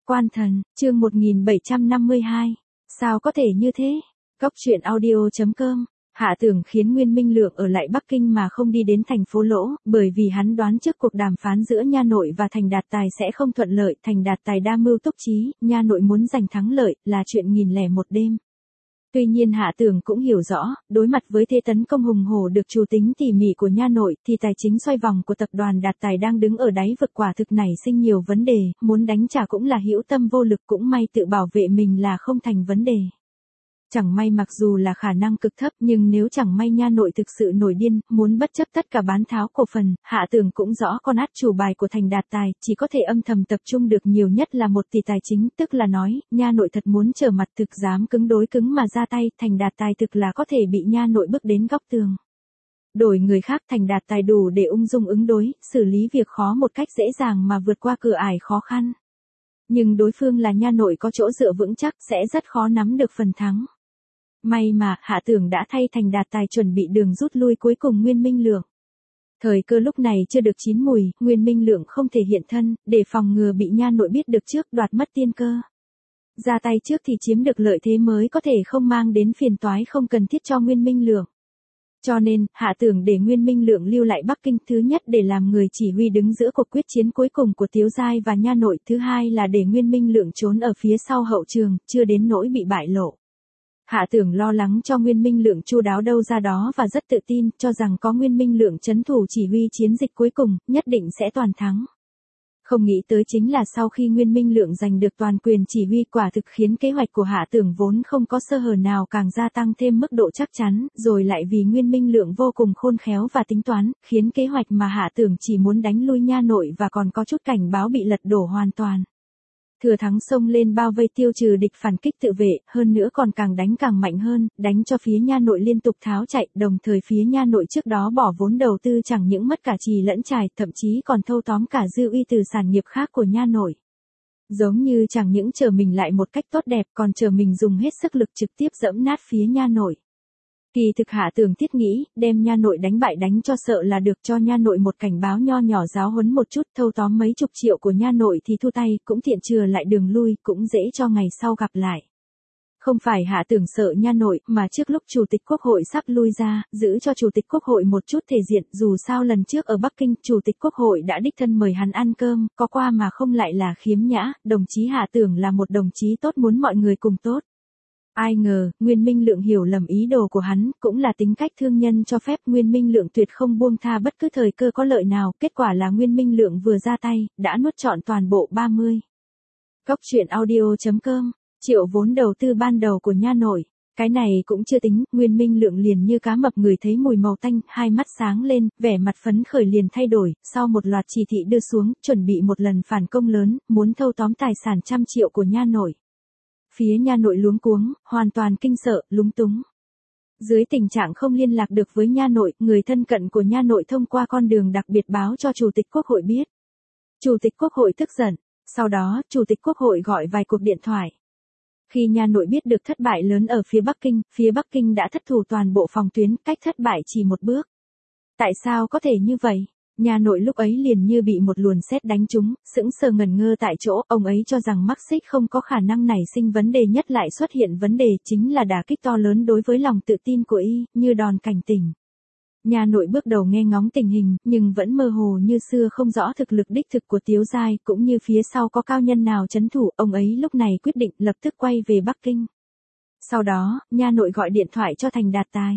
Quan thần, chương 1752. Sao có thể như thế? Góc truyện audio.com. Hạ Tưởng khiến Nguyên Minh Lượng ở lại Bắc Kinh mà không đi đến thành phố Lỗ, bởi vì hắn đoán trước cuộc đàm phán giữa Nha Nội và Thành Đạt Tài sẽ không thuận lợi. Thành Đạt Tài đa mưu túc trí, Nha Nội muốn giành thắng lợi, là chuyện 1001 đêm. Tuy nhiên Hạ Tưởng cũng hiểu rõ, đối mặt với thế tấn công hùng hổ được chủ tính tỉ mỉ của Nha Nội, thì tài chính xoay vòng của tập đoàn Đạt Tài đang đứng ở đáy vực, quả thực nảy sinh nhiều vấn đề, muốn đánh trả cũng là hữu tâm vô lực, cũng may tự bảo vệ mình là không thành vấn đề. Chẳng may mặc dù là khả năng cực thấp, nhưng nếu chẳng may Nha Nội thực sự nổi điên, muốn bất chấp tất cả bán tháo cổ phần, Hạ Tưởng cũng rõ con át chủ bài của Thành Đạt Tài, chỉ có thể âm thầm tập trung được nhiều nhất là 1 tỷ tài chính, tức là nói, Nha Nội thật muốn trở mặt thực dám cứng đối cứng mà ra tay, Thành Đạt Tài thực là có thể bị Nha Nội bước đến góc tường. Đổi người khác, Thành Đạt Tài đủ để ung dung ứng đối, xử lý việc khó một cách dễ dàng mà vượt qua cửa ải khó khăn. Nhưng đối phương là Nha Nội có chỗ dựa vững chắc, sẽ rất khó nắm được phần thắng. May mà, Hạ Tưởng đã thay Thành Đạt Tài chuẩn bị đường rút lui cuối cùng Nguyên Minh Lượng. Thời cơ lúc này chưa được chín mùi, Nguyên Minh Lượng không thể hiện thân, để phòng ngừa bị Nha Nội biết được trước, đoạt mất tiên cơ. Ra tay trước thì chiếm được lợi thế mới có thể không mang đến phiền toái không cần thiết cho Nguyên Minh Lượng. Cho nên, Hạ Tưởng để Nguyên Minh Lượng lưu lại Bắc Kinh, thứ nhất để làm người chỉ huy đứng giữa cuộc quyết chiến cuối cùng của Tiếu Giai và Nha Nội, thứ hai là để Nguyên Minh Lượng trốn ở phía sau hậu trường, chưa đến nỗi bị bại lộ. Hạ Tưởng lo lắng cho Nguyên Minh Lượng chu đáo đâu ra đó và rất tự tin, cho rằng có Nguyên Minh Lượng trấn thủ chỉ huy chiến dịch cuối cùng, nhất định sẽ toàn thắng. Không nghĩ tới chính là sau khi Nguyên Minh Lượng giành được toàn quyền chỉ huy, quả thực khiến kế hoạch của Hạ Tưởng vốn không có sơ hở nào càng gia tăng thêm mức độ chắc chắn, rồi lại vì Nguyên Minh Lượng vô cùng khôn khéo và tính toán, khiến kế hoạch mà Hạ Tưởng chỉ muốn đánh lui Nha Nội và còn có chút cảnh báo bị lật đổ hoàn toàn. Thừa thắng xông lên bao vây tiêu trừ địch phản kích tự vệ, hơn nữa còn càng đánh càng mạnh hơn, đánh cho phía Nha Nội liên tục tháo chạy, đồng thời phía Nha Nội trước đó bỏ vốn đầu tư chẳng những mất cả trì lẫn trài, thậm chí còn thâu tóm cả dư uy từ sản nghiệp khác của Nha Nội. Giống như chẳng những chờ mình lại một cách tốt đẹp, còn chờ mình dùng hết sức lực trực tiếp giẫm nát phía Nha Nội. Kỳ thực Hạ Tưởng thiết nghĩ, đem Nha Nội đánh bại đánh cho sợ là được, cho Nha Nội một cảnh báo nho nhỏ giáo huấn một chút, thâu tóm mấy chục triệu của Nha Nội thì thu tay, cũng tiện chừa lại đường lui, cũng dễ cho ngày sau gặp lại. Không phải Hạ Tưởng sợ Nha Nội, mà trước lúc Chủ tịch Quốc hội sắp lui ra, giữ cho Chủ tịch Quốc hội một chút thể diện, dù sao lần trước ở Bắc Kinh, Chủ tịch Quốc hội đã đích thân mời hắn ăn cơm, có qua mà không lại là khiếm nhã, đồng chí Hạ Tưởng là một đồng chí tốt, muốn mọi người cùng tốt. Ai ngờ, Nguyên Minh Lượng hiểu lầm ý đồ của hắn, cũng là tính cách thương nhân cho phép, Nguyên Minh Lượng tuyệt không buông tha bất cứ thời cơ có lợi nào, kết quả là Nguyên Minh Lượng vừa ra tay, đã nuốt trọn toàn bộ 30. Góc truyện audio.com, triệu vốn đầu tư ban đầu của Nha Nội. Cái này cũng chưa tính, Nguyên Minh Lượng liền như cá mập người thấy mùi màu tanh, hai mắt sáng lên, vẻ mặt phấn khởi liền thay đổi, sau một loạt chỉ thị đưa xuống, chuẩn bị một lần phản công lớn, muốn thâu tóm tài sản trăm triệu của Nha Nội. Phía Nha Nội luống cuống, hoàn toàn kinh sợ, lúng túng. Dưới tình trạng không liên lạc được với Nha Nội, người thân cận của Nha Nội thông qua con đường đặc biệt báo cho Chủ tịch Quốc hội biết. Chủ tịch Quốc hội tức giận, sau đó, Chủ tịch Quốc hội gọi vài cuộc điện thoại. Khi Nha Nội biết được thất bại lớn ở phía Bắc Kinh đã thất thủ toàn bộ phòng tuyến, cách thất bại chỉ một bước. Tại sao có thể như vậy? Nha Nội lúc ấy liền như bị một luồn sét đánh trúng, sững sờ ngẩn ngơ tại chỗ, ông ấy cho rằng mắc xích không có khả năng nảy sinh vấn đề, nhất lại xuất hiện vấn đề, chính là đả kích to lớn đối với lòng tự tin của y, như đòn cảnh tỉnh. Nha Nội bước đầu nghe ngóng tình hình, nhưng vẫn mơ hồ như xưa, không rõ thực lực đích thực của Tiếu Giai, cũng như phía sau có cao nhân nào trấn thủ, ông ấy lúc này quyết định lập tức quay về Bắc Kinh. Sau đó, Nha Nội gọi điện thoại cho Thành Đạt Tài.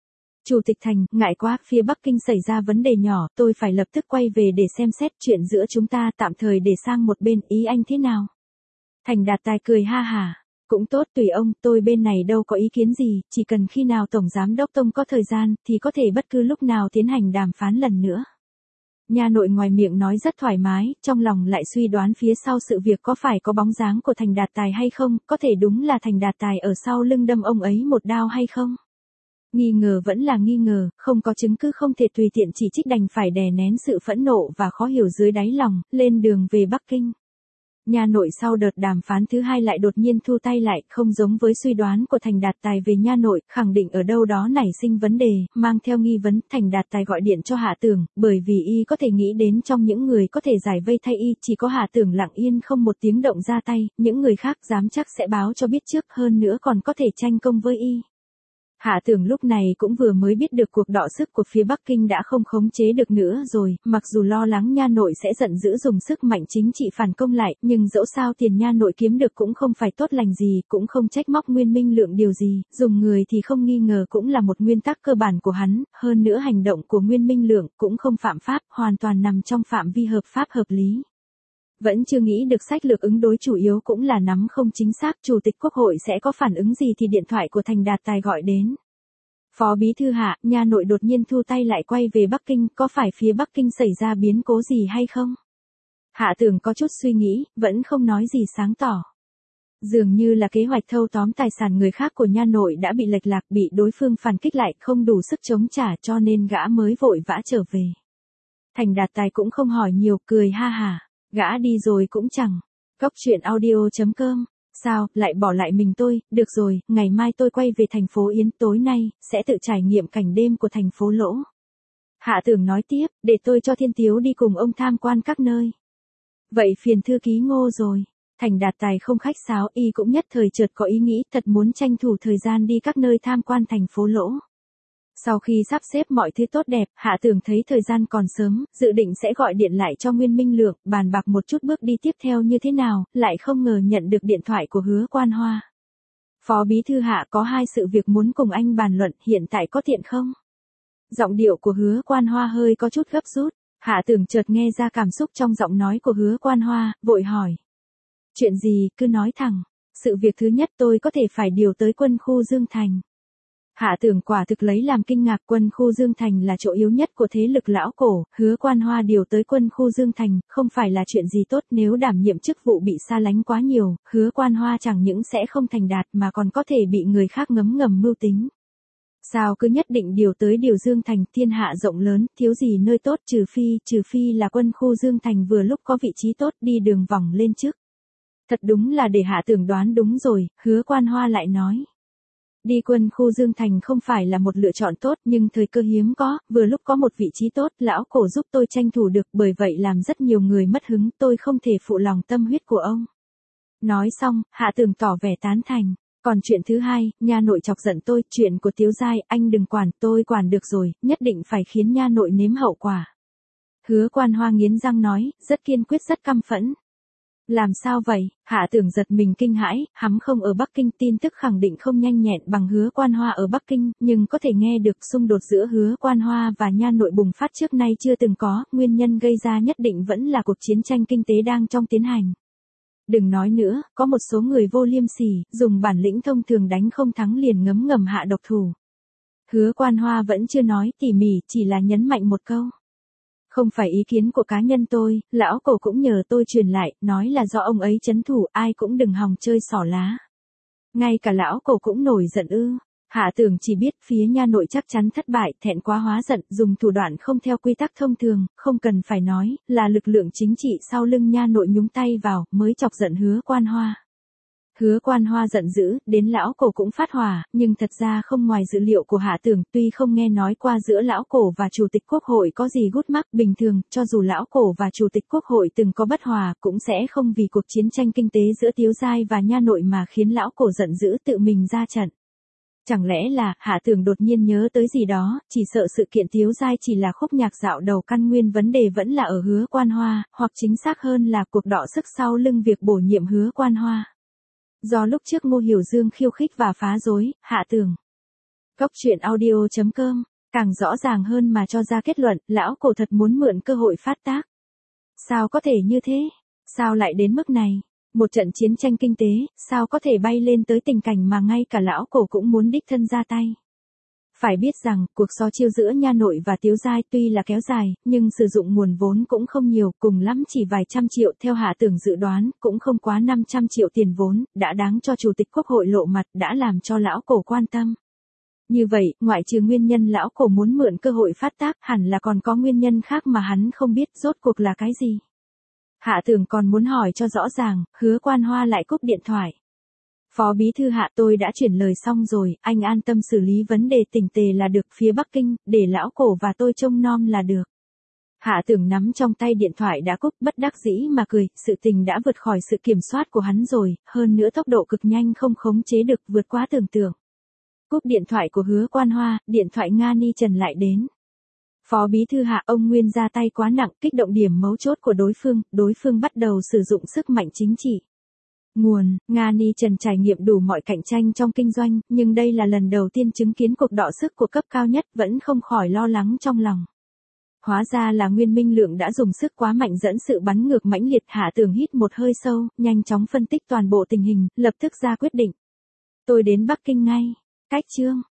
Chủ tịch Thành, ngại quá, phía Bắc Kinh xảy ra vấn đề nhỏ, tôi phải lập tức quay về để xem xét, chuyện giữa chúng ta tạm thời để sang một bên, ý anh thế nào? Thành Đạt Tài cười ha hả, cũng tốt, tùy ông, tôi bên này đâu có ý kiến gì, chỉ cần khi nào Tổng Giám đốc Tông có thời gian, thì có thể bất cứ lúc nào tiến hành đàm phán lần nữa. Nha Nội ngoài miệng nói rất thoải mái, trong lòng lại suy đoán phía sau sự việc có phải có bóng dáng của Thành Đạt Tài hay không, có thể đúng là Thành Đạt Tài ở sau lưng đâm ông ấy một đao hay không? Nghi ngờ vẫn là nghi ngờ, không có chứng cứ không thể tùy tiện chỉ trích, đành phải đè nén sự phẫn nộ và khó hiểu dưới đáy lòng, lên đường về Bắc Kinh. Nha nội sau đợt đàm phán thứ hai lại đột nhiên thu tay lại, không giống với suy đoán của Thành Đạt Tài về nha nội, khẳng định ở đâu đó nảy sinh vấn đề, mang theo nghi vấn. Thành Đạt Tài gọi điện cho Hạ Tưởng, bởi vì y có thể nghĩ đến trong những người có thể giải vây thay y, chỉ có Hạ Tưởng lặng yên không một tiếng động ra tay, những người khác dám chắc sẽ báo cho biết trước, hơn nữa còn có thể tranh công với y. Hạ Tưởng lúc này cũng vừa mới biết được cuộc đọ sức của phía Bắc Kinh đã không khống chế được nữa rồi, mặc dù lo lắng nha nội sẽ giận dữ dùng sức mạnh chính trị phản công lại, nhưng dẫu sao tiền nha nội kiếm được cũng không phải tốt lành gì, cũng không trách móc Nguyên Minh Lượng điều gì, dùng người thì không nghi ngờ cũng là một nguyên tắc cơ bản của hắn, hơn nữa hành động của Nguyên Minh Lượng cũng không phạm pháp, hoàn toàn nằm trong phạm vi hợp pháp hợp lý. Vẫn chưa nghĩ được sách lược ứng đối, chủ yếu cũng là nắm không chính xác Chủ tịch Quốc hội sẽ có phản ứng gì thì điện thoại của Thành Đạt Tài gọi đến. Phó Bí Thư Hạ, nha nội đột nhiên thu tay lại quay về Bắc Kinh, có phải phía Bắc Kinh xảy ra biến cố gì hay không? Hạ Tưởng có chút suy nghĩ, vẫn không nói gì sáng tỏ. Dường như là kế hoạch thâu tóm tài sản người khác của nha nội đã bị lệch lạc, bị đối phương phản kích lại, không đủ sức chống trả cho nên gã mới vội vã trở về. Thành Đạt Tài cũng không hỏi nhiều, cười ha hả. Gã đi rồi cũng chẳng. Góc chuyện audio.com. Sao, lại bỏ lại mình tôi, được rồi, ngày mai tôi quay về thành phố Yến, tối nay, sẽ tự trải nghiệm cảnh đêm của thành phố Lỗ. Hạ Tưởng nói tiếp, để tôi cho Thiên Tiếu đi cùng ông tham quan các nơi. Vậy phiền thư ký Ngô rồi. Thành Đạt Tài không khách sáo, y cũng nhất thời chợt có ý nghĩ thật muốn tranh thủ thời gian đi các nơi tham quan thành phố Lỗ. Sau khi sắp xếp mọi thứ tốt đẹp, Hạ Tưởng thấy thời gian còn sớm, dự định sẽ gọi điện lại cho Nguyên Minh Lượng, bàn bạc một chút bước đi tiếp theo như thế nào, lại không ngờ nhận được điện thoại của Hứa Quan Hoa. Phó Bí Thư Hạ, có hai sự việc muốn cùng anh bàn luận, hiện tại có tiện không? Giọng điệu của Hứa Quan Hoa hơi có chút gấp rút, Hạ Tưởng chợt nghe ra cảm xúc trong giọng nói của Hứa Quan Hoa, vội hỏi. Chuyện gì, cứ nói thẳng. Sự việc thứ nhất, tôi có thể phải điều tới quân khu Dương Thành. Hạ Tưởng quả thực lấy làm kinh ngạc, quân khu Dương Thành là chỗ yếu nhất của thế lực lão cổ, Hứa Quan Hoa điều tới quân khu Dương Thành, không phải là chuyện gì tốt, nếu đảm nhiệm chức vụ bị xa lánh quá nhiều, Hứa Quan Hoa chẳng những sẽ không thành đạt mà còn có thể bị người khác ngấm ngầm mưu tính. Sao cứ nhất định điều tới điều Dương Thành, thiên hạ rộng lớn, thiếu gì nơi tốt, trừ phi là quân khu Dương Thành vừa lúc có vị trí tốt, đi đường vòng lên trước. Thật đúng là để Hạ Tưởng đoán đúng rồi, Hứa Quan Hoa lại nói. Đi quân khu Dương Thành không phải là một lựa chọn tốt, nhưng thời cơ hiếm có, vừa lúc có một vị trí tốt, lão cổ giúp tôi tranh thủ được, bởi vậy làm rất nhiều người mất hứng, tôi không thể phụ lòng tâm huyết của ông. Nói xong, Hạ Tưởng tỏ vẻ tán thành. Còn chuyện thứ hai, nha nội chọc giận tôi, chuyện của Tiếu Giai, anh đừng quản, tôi quản được rồi, nhất định phải khiến nha nội nếm hậu quả. Hứa Quan Hoa nghiến răng nói, rất kiên quyết rất căm phẫn. Làm sao vậy? Hạ Tưởng giật mình kinh hãi, hắn không ở Bắc Kinh, tin tức khẳng định không nhanh nhẹn bằng Hứa Quan Hoa ở Bắc Kinh, nhưng có thể nghe được xung đột giữa Hứa Quan Hoa và nha nội bùng phát trước nay chưa từng có, nguyên nhân gây ra nhất định vẫn là cuộc chiến tranh kinh tế đang trong tiến hành. Đừng nói nữa, có một số người vô liêm sỉ, dùng bản lĩnh thông thường đánh không thắng liền ngấm ngầm hạ độc thủ. Hứa Quan Hoa vẫn chưa nói tỉ mỉ, chỉ là nhấn mạnh một câu. Không phải ý kiến của cá nhân tôi, lão cổ cũng nhờ tôi truyền lại, nói là do ông ấy trấn thủ, ai cũng đừng hòng chơi xỏ lá. Ngay cả lão cổ cũng nổi giận ư. Hạ Tưởng chỉ biết phía nha nội chắc chắn thất bại, thẹn quá hóa giận, dùng thủ đoạn không theo quy tắc thông thường, không cần phải nói, là lực lượng chính trị sau lưng nha nội nhúng tay vào, mới chọc giận Hứa Quan Hoa. Hứa Quan Hoa giận dữ, đến lão cổ cũng phát hỏa, nhưng thật ra không ngoài dự liệu của Hạ Tưởng, tuy không nghe nói qua giữa lão cổ và Chủ tịch Quốc hội có gì gút mắc, bình thường, cho dù lão cổ và Chủ tịch Quốc hội từng có bất hòa, cũng sẽ không vì cuộc chiến tranh kinh tế giữa Tiếu Giai và nha nội mà khiến lão cổ giận dữ tự mình ra trận. Chẳng lẽ là, Hạ Tưởng đột nhiên nhớ tới gì đó, chỉ sợ sự kiện Tiếu Giai chỉ là khúc nhạc dạo đầu, căn nguyên vấn đề vẫn là ở Hứa Quan Hoa, hoặc chính xác hơn là cuộc đọ sức sau lưng việc bổ nhiệm Hứa Quan Hoa. Do lúc trước Ngô Hiểu Dương khiêu khích và phá rối, Hạ Tưởng. Góc chuyện audio.com, càng rõ ràng hơn mà cho ra kết luận, lão cổ thật muốn mượn cơ hội phát tác. Sao có thể như thế? Sao lại đến mức này? Một trận chiến tranh kinh tế, sao có thể bay lên tới tình cảnh mà ngay cả lão cổ cũng muốn đích thân ra tay? Phải biết rằng, cuộc so chiêu giữa nha nội và Tiếu Giai tuy là kéo dài, nhưng sử dụng nguồn vốn cũng không nhiều, cùng lắm chỉ vài trăm triệu, theo Hạ Tưởng dự đoán, cũng không quá 500 triệu tiền vốn, đã đáng cho Chủ tịch Quốc hội lộ mặt, đã làm cho lão cổ quan tâm. Như vậy, ngoại trừ nguyên nhân lão cổ muốn mượn cơ hội phát tác, hẳn là còn có nguyên nhân khác mà hắn không biết, rốt cuộc là cái gì? Hạ Tưởng còn muốn hỏi cho rõ ràng, Hứa Quan Hoa lại cúp điện thoại. Phó bí thư Hạ, tôi đã chuyển lời xong rồi, anh an tâm xử lý vấn đề tỉnh tề là được, phía Bắc Kinh, để lão cổ và tôi trông nom là được. Hạ Tưởng nắm trong tay điện thoại đã cúp, bất đắc dĩ mà cười, sự tình đã vượt khỏi sự kiểm soát của hắn rồi, hơn nữa tốc độ cực nhanh không khống chế được, vượt quá tưởng tượng. Cúp điện thoại của Hứa Quan Hoa, điện thoại Nga Ni Trần lại đến. Phó bí thư Hạ, ông Nguyên ra tay quá nặng, kích động điểm mấu chốt của đối phương bắt đầu sử dụng sức mạnh chính trị. Nguồn, Nga Ni Trần trải nghiệm đủ mọi cạnh tranh trong kinh doanh, nhưng đây là lần đầu tiên chứng kiến cuộc đọ sức của cấp cao nhất, vẫn không khỏi lo lắng trong lòng. Hóa ra là Nguyên Minh Lượng đã dùng sức quá mạnh dẫn sự bắn ngược mãnh liệt. Hạ Tưởng hít một hơi sâu, nhanh chóng phân tích toàn bộ tình hình, lập tức ra quyết định. Tôi đến Bắc Kinh ngay. Cách chương